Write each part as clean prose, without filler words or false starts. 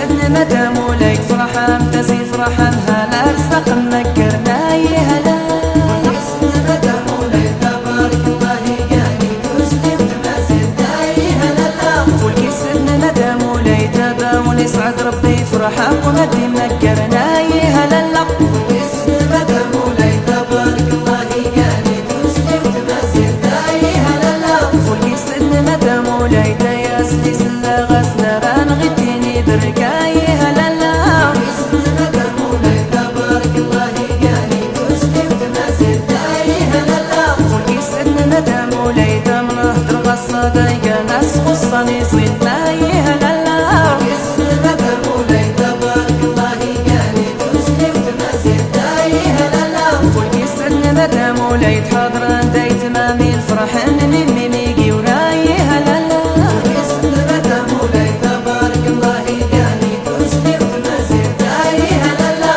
سدن مدام وليك فرحان تزي فرحان هلا رزق مكرنا يهلا والحسن مدام وليك تبارك الله يعني تسلم تمازل داي هلا فولكي سدن مدام وليك تبا ونسعد ربي فرحان ومدي مكرنا يهلا والحسن مدام وليك تبارك الله يعني تسلم تمازل داي هلا فولكي سدن مدام وليك يا سلي سلا غسنا ران غتيني بركاي هلا والحسن مدام وليك تبارك الله يعني تسلم تمازل داي هلا فولكي سدن مدام وليك من هدر غصة دايقا ناس خصني صيد لا يهلا والحسن مدام وليك تبارك الله يعني تسلم تمازل داي هلا فولكي سدن مدام وليك حاضران داي تمامي الفرح انني ميميقي وراي هلا والحسن مدام وليك تبارك الله يعني تسلم تمازل داي هلا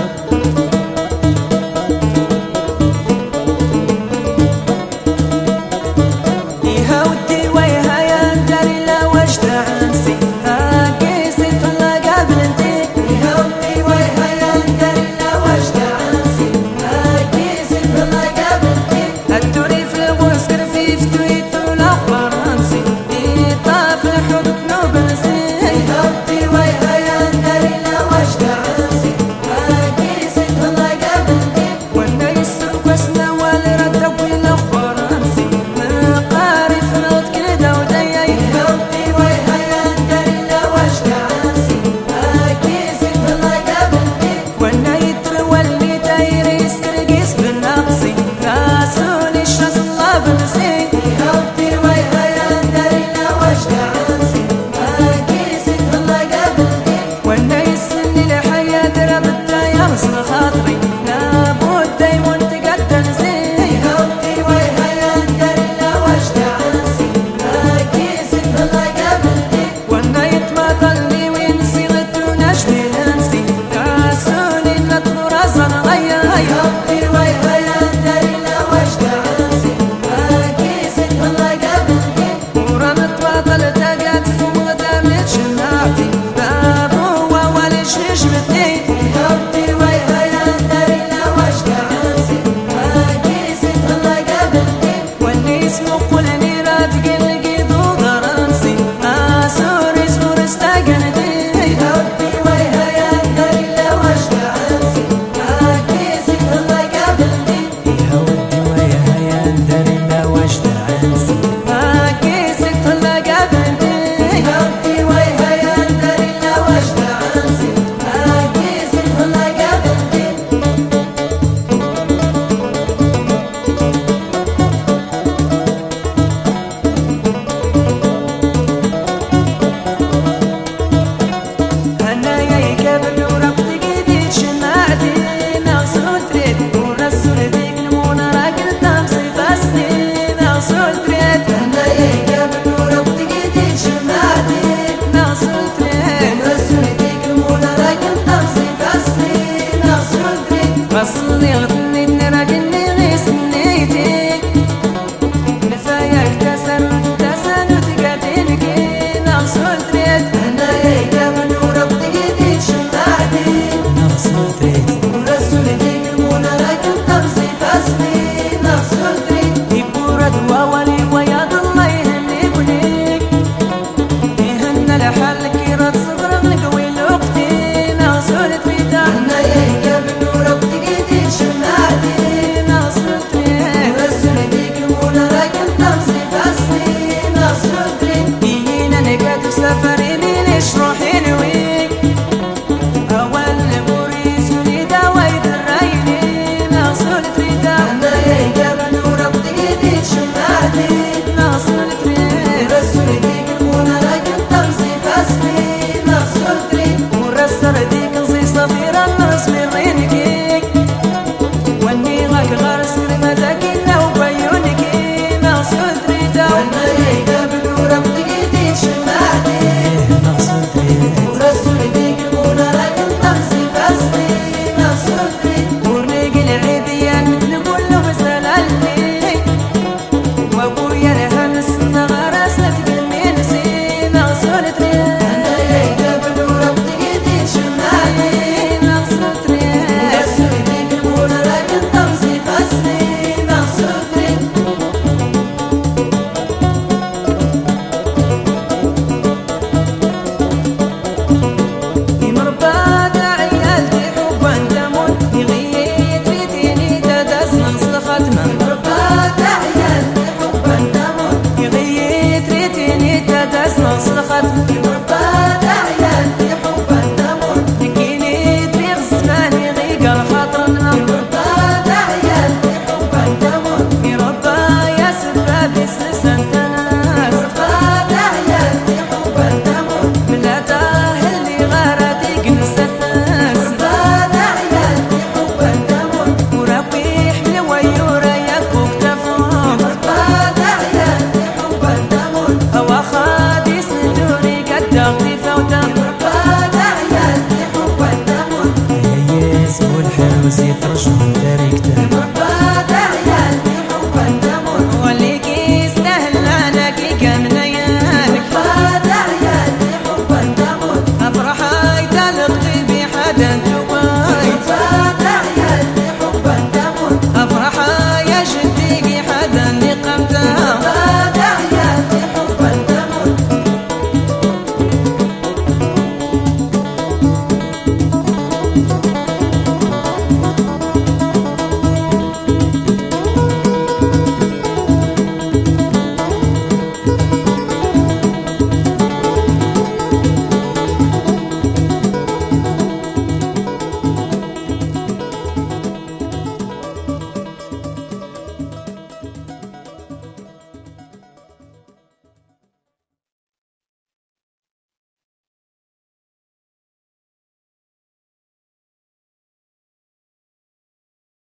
يا ودي ويها يا داري لا وجد عنسي قيسي طلع قبل انتي يا ودي ويها يا داري لا وجد عنسي كيسي طلع قبلتي الدوري في الغسكر في فتويت والاخبار انسي طاف الحب نوبنسي يا ودي ويها يا داري لا وجد عنسي كيسي طلع قبلتي وانا يسرق وسنا والرد والاخبار انسي قاري في نوت كده ودايا يا ودي ويها يا داري لا وجد عنسي كيسي طلع قبلتي وانا يتروى اللي داير يسكر قيس بالنقصي راسوني الشاس الله بنسي يا ودي ويها يا داري لا وجد عنسي كيسي طلع قبلتي وانا يسني لحياة ربطة يرسم خاطري لابد دايمون تقدر زي يا ودي ويها يا داري لا وجد عنسي كيسي طلع قبلتي وانا يتماطلني وينسي غدو نجمي ننسي راسوني نطلو راسنا غيا يا ودي ويها يا داري لا وجد عنسي كيسي طلع قبلتي ورا نتباطل تقعد فوق غدا من شمعتي بابو وولش نجمتني يا ودي ويها يا داري لا وجد عنسي كيسي طلع قبلتي والنيس مقولني راد قلقي ضو راسي سوري زور استقنتي يا ودي ويها يا داري لا وجد عنسي كيسي طلع قبلتي يا ودي ويا يا داري لا وجد عنسي كيسك طلع قبلتي يا ودي ويها يا داري لا وجد عنسي كيسي طلع قبلتي انا يا